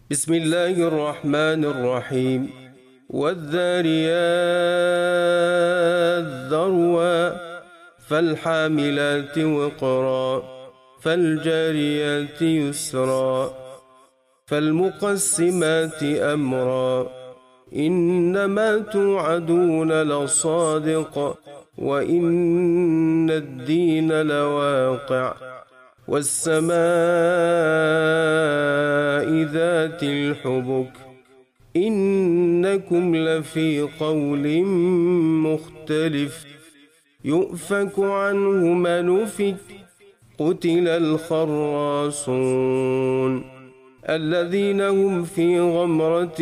بسم الله الرحمن الرحيم والذاريات ذروا فالحاملات وقرا فالجاريات يسرا فالمقسمات أمرا إنما توعدون لصادق وإن الدين لواقع والسماء ذات الحبك إنكم لفي قول مختلف يؤفك عنه من أفك قتل الخراصون الذين هم في غمرة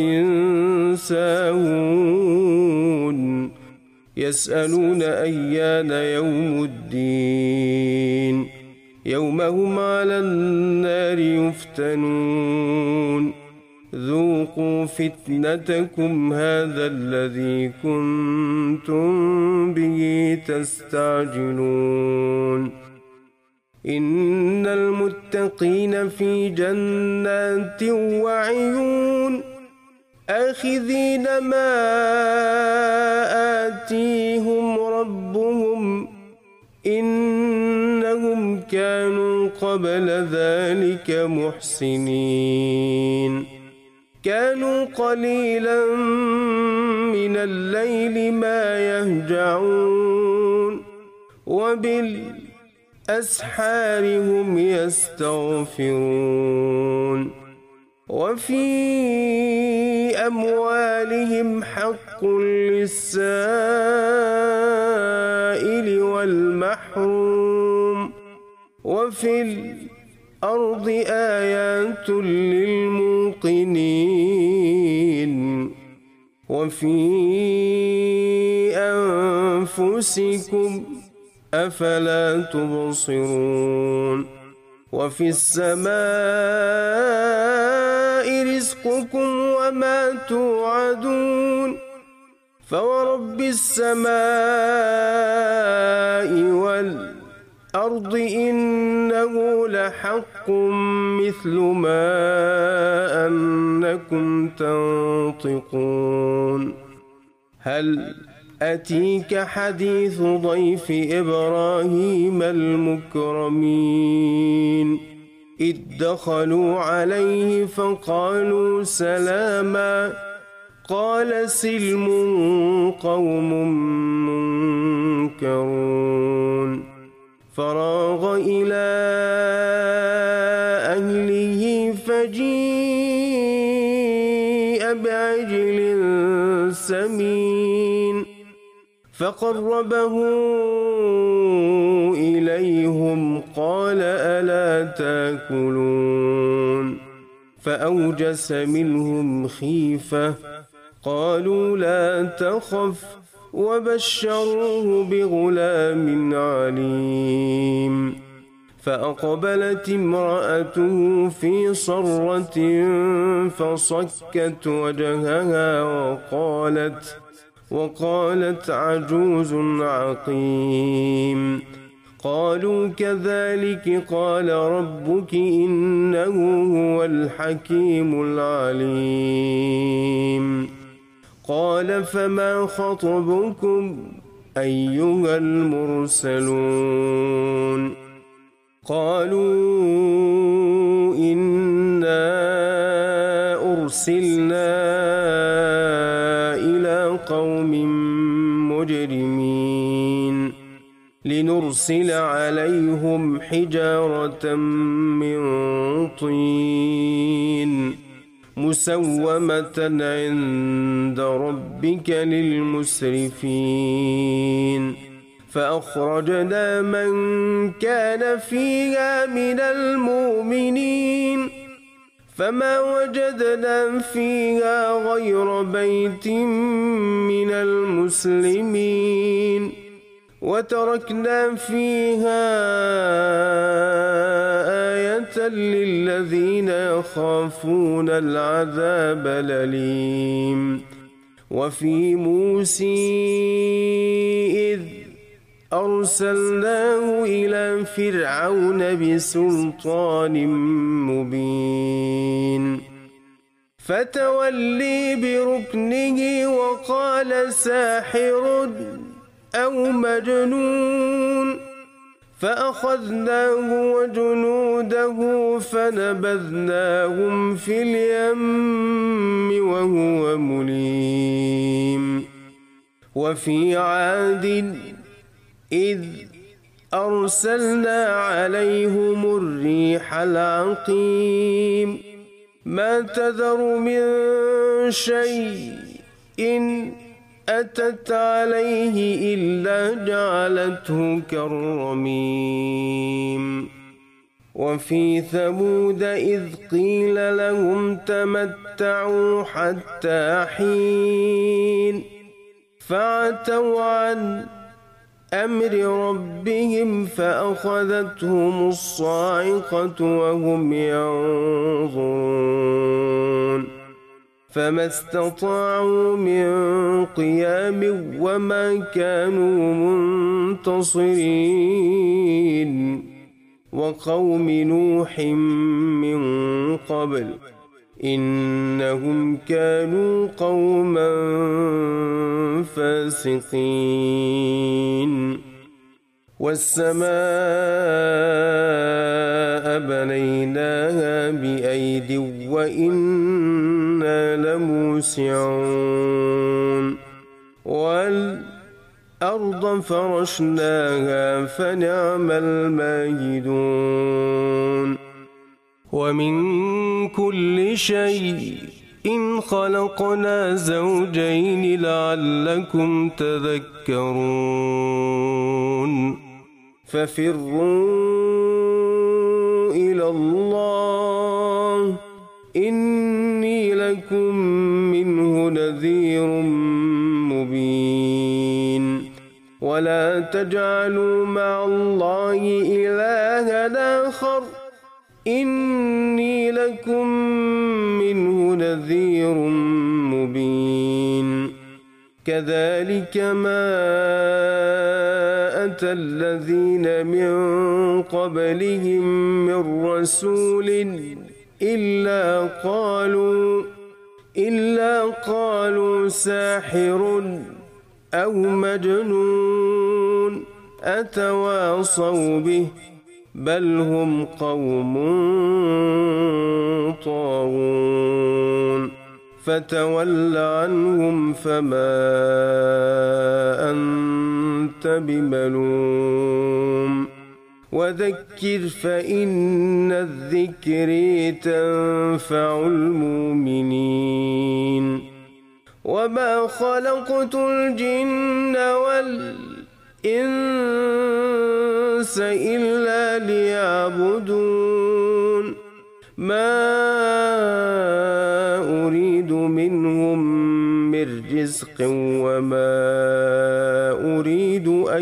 ساهون يسألون أيان يوم الدين يوم هم على النار يفتنون ذوقوا فتنتكم هذا الذي كنتم به تستعجلون إن المتقين في جنات وعيون آخذين ما آتيهم ربهم إنهم كانوا قبل ذلك محسنين كانوا قليلا من الليل ما يهجعون وبالأسحار هم يستغفرون وفي أموالهم حق للسائل والمحروم وفي الأرض آيات للموقنين وفي أنفسكم أفلا تبصرون وفي السماء رزقكم وما توعدون فورب السماء والأرض إنه لحق مثل ما أنكم تنطقون هل أتيك حديث ضيف إبراهيم المكرمين إذ دخلوا عليه فقالوا سلاما قال سلم قوم منكرون فراغ إلى أهله فجيء بعجل سمين فقربه إليهم قال ألا تاكلون فأوجس منهم خيفة قالوا لا تخف وبشروه بغلام عليم فأقبلت امرأته في صرة فصكت وجهها وقالت عجوز عقيم قالوا كذلك قال ربك إنه هو الحكيم العليم قال فما خطبكم أيها المرسلون قالوا إنا أرسلنا إلى قوم مجرمين لنرسل عليهم حجارة من طين مسومة عند ربك للمسرفين فأخرجنا من كان فيها من المؤمنين فما وجدنا فيها غير بيت من المسلمين وتركنا فيها آية للذين يخافون العذاب الأليم وفي موسى إذ أرسلناه إلى فرعون بسلطان مبين فتولي بركنه وقال ساحر أو مجنون فأخذناه وجنوده فنبذناهم في اليم وهو مليم وفي عاد إذ أرسلنا عليهم الريح العقيم ما تذر من شيء إن أتت عليه إلا جعلته كالرميم وفي ثمود إذ قيل لهم تمتعوا حتى حين فعتوا عن أمر ربهم فأخذتهم الصاعقة وهم ينظرون فما استطاعوا من قيام وما كانوا منتصرين وقوم نوح من قبل إنهم كانوا قوما فاسقين والسماء بنيناها بأيد وإنا لموسعون والأرض فرشناها فنعم الماهدون ومن كل شيء إن خلقنا زوجين لعلكم تذكرون ففروا إلى الله إني لكم منه نذير مبين ولا تجعلوا مع الله إلها آخر إني لكم منه نذير مبين كذلك ما أتى الذين من قبلهم من رسول إلا قالوا ساحر أو مجنون أتواصوا به بل هم قوم طاغون فتول عنهم فما أنت بملوم وذكر فإن الذكر تنفع المؤمنين وما خلقت الجن والإنس إلا ليعبدون ما أريد منهم من رزق وما أريد أن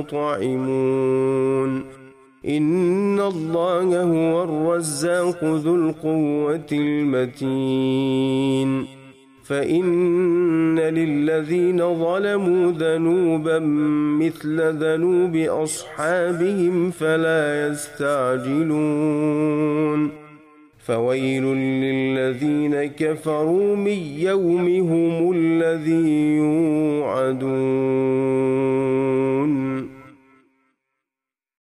يطعمون إن الله هو الرزاق ذو القوة المتين فإن للذين ظلموا ذنوبا مثل ذنوب أصحابهم فلا يستعجلون فويل للذين كفروا من يومهم الذي يوعدون